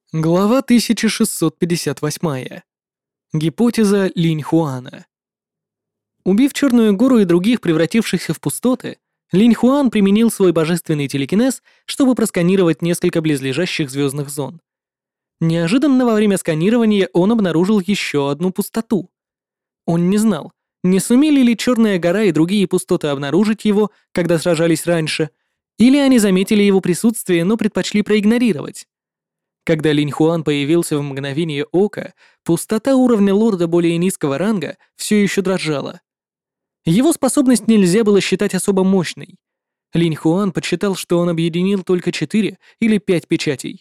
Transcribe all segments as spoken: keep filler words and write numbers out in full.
Глава тысяча шестьсот пятьдесят восемь. Гипотеза Линь-Хуана. Убив Черную гору и других, превратившихся в пустоты, Линь-Хуан применил свой божественный телекинез, чтобы просканировать несколько близлежащих звездных зон. Неожиданно во время сканирования он обнаружил еще одну пустоту. Он не знал, не сумели ли Черная гора и другие пустоты обнаружить его, когда сражались раньше, или они заметили его присутствие, но предпочли проигнорировать. Когда Линь-Хуан появился в мгновение ока, пустота уровня лорда более низкого ранга все еще дрожала. Его способность нельзя было считать особо мощной. Линь-Хуан подсчитал, что он объединил только четыре или пять печатей.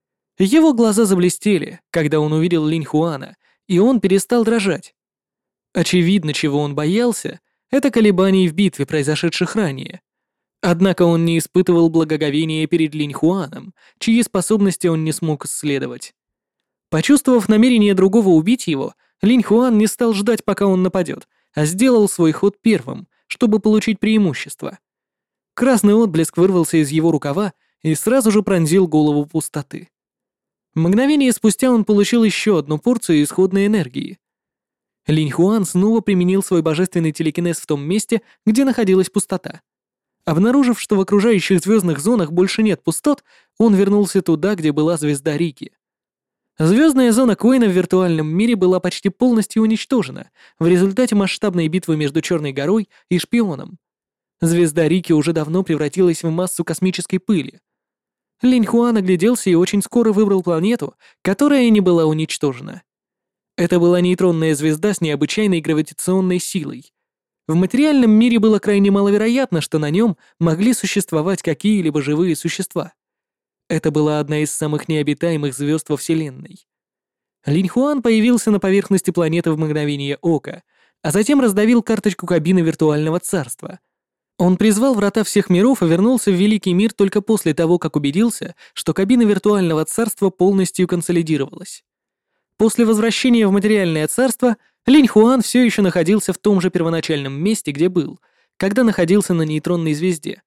Его глаза заблестели, когда он увидел Линь-Хуана, и он перестал дрожать. Очевидно, чего он боялся, это колебаний в битве, произошедших ранее. Однако он не испытывал благоговения перед Линь-Хуаном, чьи способности он не смог исследовать. Почувствовав намерение другого убить его, Линь-Хуан не стал ждать, пока он нападет, а сделал свой ход первым, чтобы получить преимущество. Красный отблеск вырвался из его рукава и сразу же пронзил голову пустоты. Мгновение спустя он получил еще одну порцию исходной энергии. Линь-Хуан снова применил свой божественный телекинез в том месте, где находилась пустота. Обнаружив, что в окружающих звездных зонах больше нет пустот, он вернулся туда, где была звезда Рики. Звездная зона Куэйна в виртуальном мире была почти полностью уничтожена в результате масштабной битвы между Черной горой и Шпионом. Звезда Рики уже давно превратилась в массу космической пыли. Линь-Хуан огляделся и очень скоро выбрал планету, которая не была уничтожена. Это была нейтронная звезда с необычайной гравитационной силой. В материальном мире было крайне маловероятно, что на нем могли существовать какие-либо живые существа. Это была одна из самых необитаемых звезд во Вселенной. Линь-Хуан появился на поверхности планеты в мгновение ока, а затем раздавил карточку кабины виртуального царства. Он призвал врата всех миров и вернулся в Великий мир только после того, как убедился, что кабина виртуального царства полностью консолидировалась. После возвращения в материальное царство Линь-Хуан все еще находился в том же первоначальном месте, где был, когда находился на нейтронной звезде.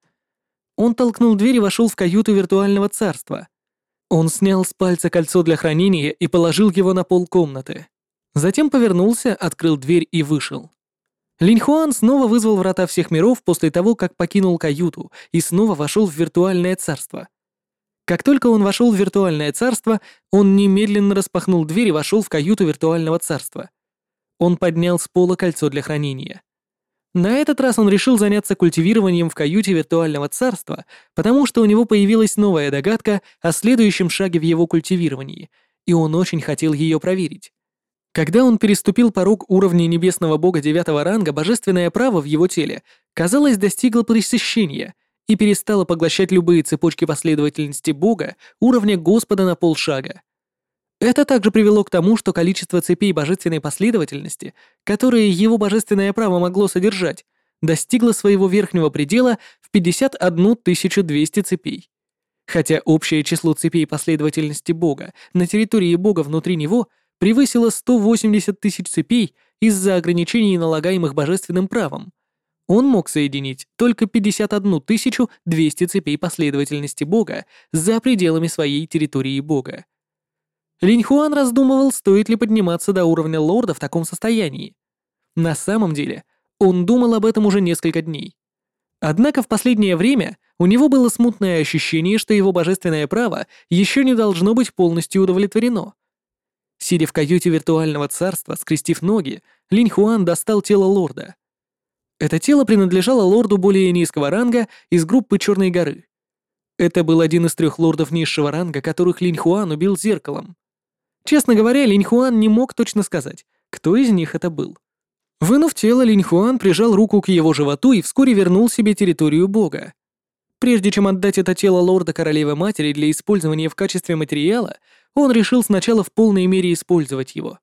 Он толкнул дверь и вошел в каюту виртуального царства. Он снял с пальца кольцо для хранения и положил его на пол комнаты. Затем повернулся, открыл дверь и вышел. Линь-Хуан снова вызвал врата всех миров после того, как покинул каюту и снова вошел в виртуальное царство. Как только он вошел в виртуальное царство, он немедленно распахнул дверь и вошел в каюту виртуального царства. Он поднял с пола кольцо для хранения. На этот раз он решил заняться культивированием в каюте виртуального царства, потому что у него появилась новая догадка о следующем шаге в его культивировании, и он очень хотел ее проверить. Когда он переступил порог уровня небесного бога девятого ранга, божественное право в его теле, казалось, достигло пресыщения и перестало поглощать любые цепочки последовательности бога уровня Господа на полшага. Это также привело к тому, что количество цепей божественной последовательности, которые его божественное право могло содержать, достигло своего верхнего предела в пятьдесят одну тысячу двести цепей. Хотя общее число цепей последовательности бога на территории бога внутри него превысило сто восемьдесят тысяч цепей из-за ограничений, налагаемых божественным правом, он мог соединить только пятьдесят одну тысячу двести цепей последовательности бога за пределами своей территории бога. Линь-Хуан раздумывал, стоит ли подниматься до уровня лорда в таком состоянии. На самом деле, он думал об этом уже несколько дней. Однако в последнее время у него было смутное ощущение, что его божественное право еще не должно быть полностью удовлетворено. Сидя в каюте виртуального царства, скрестив ноги, Линь-Хуан достал тело лорда. Это тело принадлежало лорду более низкого ранга из группы Черной горы. Это был один из трех лордов низшего ранга, которых Линь-Хуан убил зеркалом. Честно говоря, Линь-Хуан не мог точно сказать, кто из них это был. Вынув тело, Линь-Хуан прижал руку к его животу и вскоре вернул себе территорию бога. Прежде чем отдать это тело лорда королевы матери для использования в качестве материала, он решил сначала в полной мере использовать его.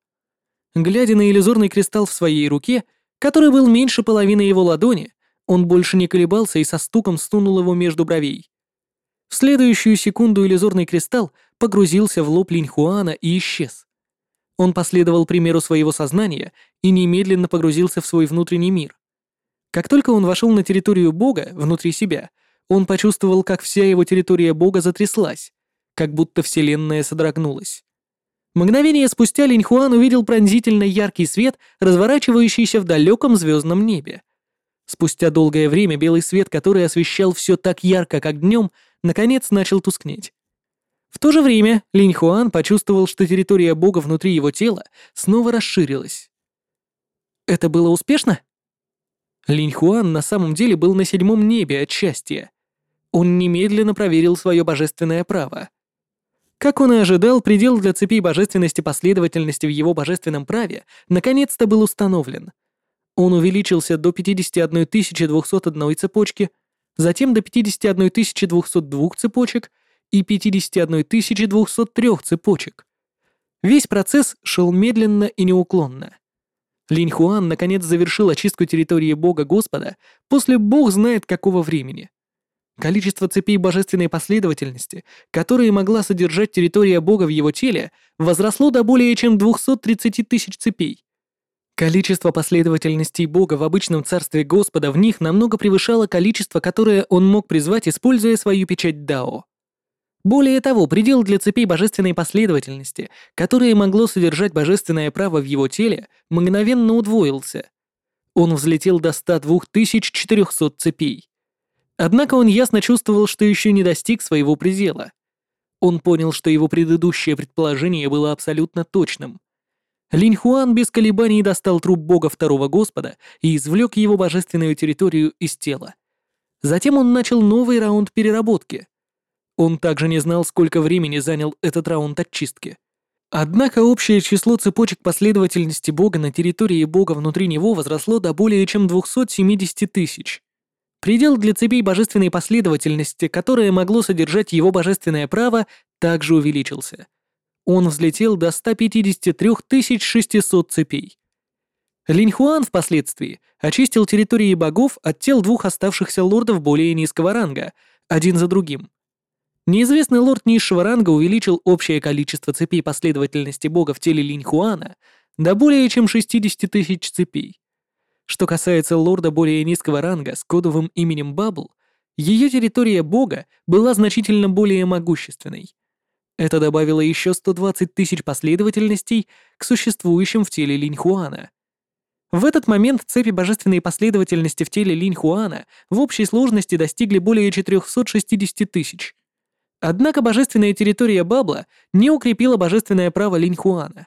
Глядя на иллюзорный кристалл в своей руке, который был меньше половины его ладони, он больше не колебался и со стуком сунул его между бровей. В следующую секунду иллюзорный кристалл погрузился в лоб Линь-Хуана и исчез. Он последовал примеру своего сознания и немедленно погрузился в свой внутренний мир. Как только он вошел на территорию бога, внутри себя, он почувствовал, как вся его территория бога затряслась, как будто вселенная содрогнулась. Мгновение спустя Линь Хуан увидел пронзительно яркий свет, разворачивающийся в далеком звездном небе. Спустя долгое время белый свет, который освещал все так ярко, как днем, наконец начал тускнеть. В то же время Линь Хуан почувствовал, что территория Бога внутри его тела снова расширилась. Это было успешно? Линь Хуан на самом деле был на седьмом небе от счастья. Он немедленно проверил свое божественное право. Как он и ожидал, предел для цепей божественности последовательности в его божественном праве наконец-то был установлен. Он увеличился до пятьдесят одна тысяча двести одной цепочки, затем до пятьдесят одна тысяча двести двух цепочек и пятьдесят одна тысяча двести трёх цепочек. Весь процесс шел медленно и неуклонно. Линь Хуан наконец завершил очистку территории Бога Господа после бог знает какого времени. Количество цепей божественной последовательности, которые могла содержать территория Бога в его теле, возросло до более чем двухсот тридцати тысяч цепей. Количество последовательностей Бога в обычном царстве Господа в них намного превышало количество, которое он мог призвать, используя свою печать Дао. Более того, предел для цепей божественной последовательности, которое могло содержать божественное право в его теле, мгновенно удвоился. Он взлетел до ста двух тысяч четырёхсот цепей. Однако он ясно чувствовал, что еще не достиг своего предела. Он понял, что его предыдущее предположение было абсолютно точным. Линь Хуан без колебаний достал труп Бога Второго Господа и извлек его божественную территорию из тела. Затем он начал новый раунд переработки. Он также не знал, сколько времени занял этот раунд очистки. Однако общее число цепочек последовательности Бога на территории Бога внутри него возросло до более чем двухсот семидесяти тысяч. Предел для цепей божественной последовательности, которое могло содержать его божественное право, также увеличился. Он взлетел до ста пятидесяти трёх тысяч шестисот цепей. Линь Хуан впоследствии очистил территории богов от тел двух оставшихся лордов более низкого ранга, один за другим. Неизвестный лорд низшего ранга увеличил общее количество цепей последовательности Бога в теле Линь Хуана до более чем шестидесяти тысяч цепей. Что касается лорда более низкого ранга с кодовым именем Бабл, ее территория Бога была значительно более могущественной. Это добавило еще сто двадцать тысяч последовательностей к существующим в теле Линь Хуана. В этот момент цепи божественной последовательности в теле Линь Хуана в общей сложности достигли более четырёхсот шестидесяти тысяч. Однако божественная территория Бабла не укрепила божественное право Линь Хуана.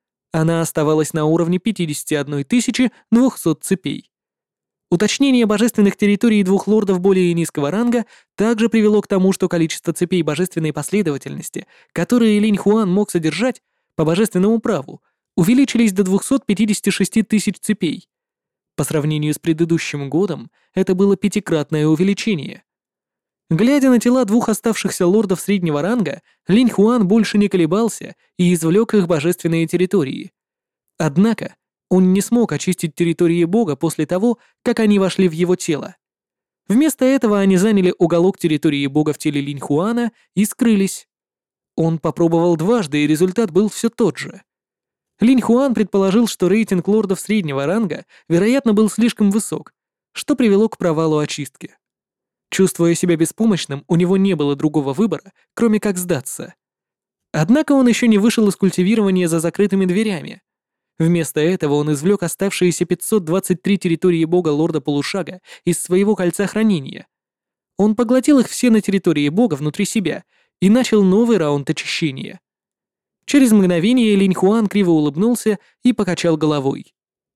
Она оставалась на уровне пятидесяти одной тысячи двухсот цепей. Уточнение божественных территорий двух лордов более низкого ранга также привело к тому, что количество цепей божественной последовательности, которые Линь Хуан мог содержать по божественному праву, увеличились до двухсот пятидесяти шести тысяч цепей. По сравнению с предыдущим годом, это было пятикратное увеличение. Глядя на тела двух оставшихся лордов среднего ранга, Линь Хуан больше не колебался и извлек их божественные территории. Однако он не смог очистить территории Бога после того, как они вошли в его тело. Вместо этого они заняли уголок территории Бога в теле Линь Хуана и скрылись. Он попробовал дважды, и результат был все тот же. Линь Хуан предположил, что рейтинг лордов среднего ранга, вероятно, был слишком высок, что привело к провалу очистки. Чувствуя себя беспомощным, у него не было другого выбора, кроме как сдаться. Однако он еще не вышел из культивирования за закрытыми дверями. Вместо этого он извлек оставшиеся пятьсот двадцать три территории Бога Лорда Полушага из своего кольца хранения. Он поглотил их все на территории Бога внутри себя и начал новый раунд очищения. Через мгновение Линь Хуан криво улыбнулся и покачал головой.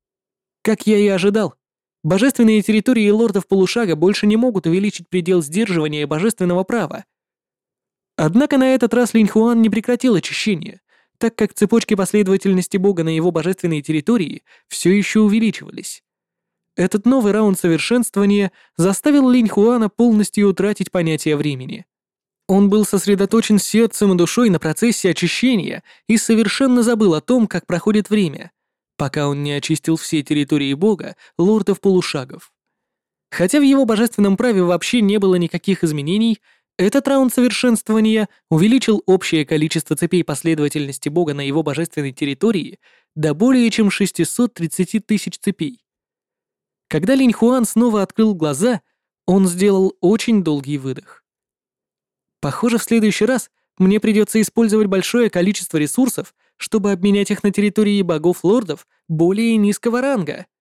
Как я и ожидал, божественные территории лордов Полушага больше не могут увеличить предел сдерживания божественного права. Однако на этот раз Линь Хуан не прекратил очищение, так как цепочки последовательности Бога на его божественной территории все еще увеличивались. Этот новый раунд совершенствования заставил Линь Хуана полностью утратить понятие времени. Он был сосредоточен сердцем и душой на процессе очищения и совершенно забыл о том, как проходит время, пока он не очистил все территории Бога, лордов полушагов. Хотя в его божественном праве вообще не было никаких изменений, этот раунд совершенствования увеличил общее количество цепей последовательности Бога на его божественной территории до более чем шестисот тридцати тысяч цепей. Когда Линь Хуан снова открыл глаза, он сделал очень долгий выдох. Похоже, в следующий раз Мне придется использовать большое количество ресурсов, чтобы обменять их на территории богов-лордов более низкого ранга.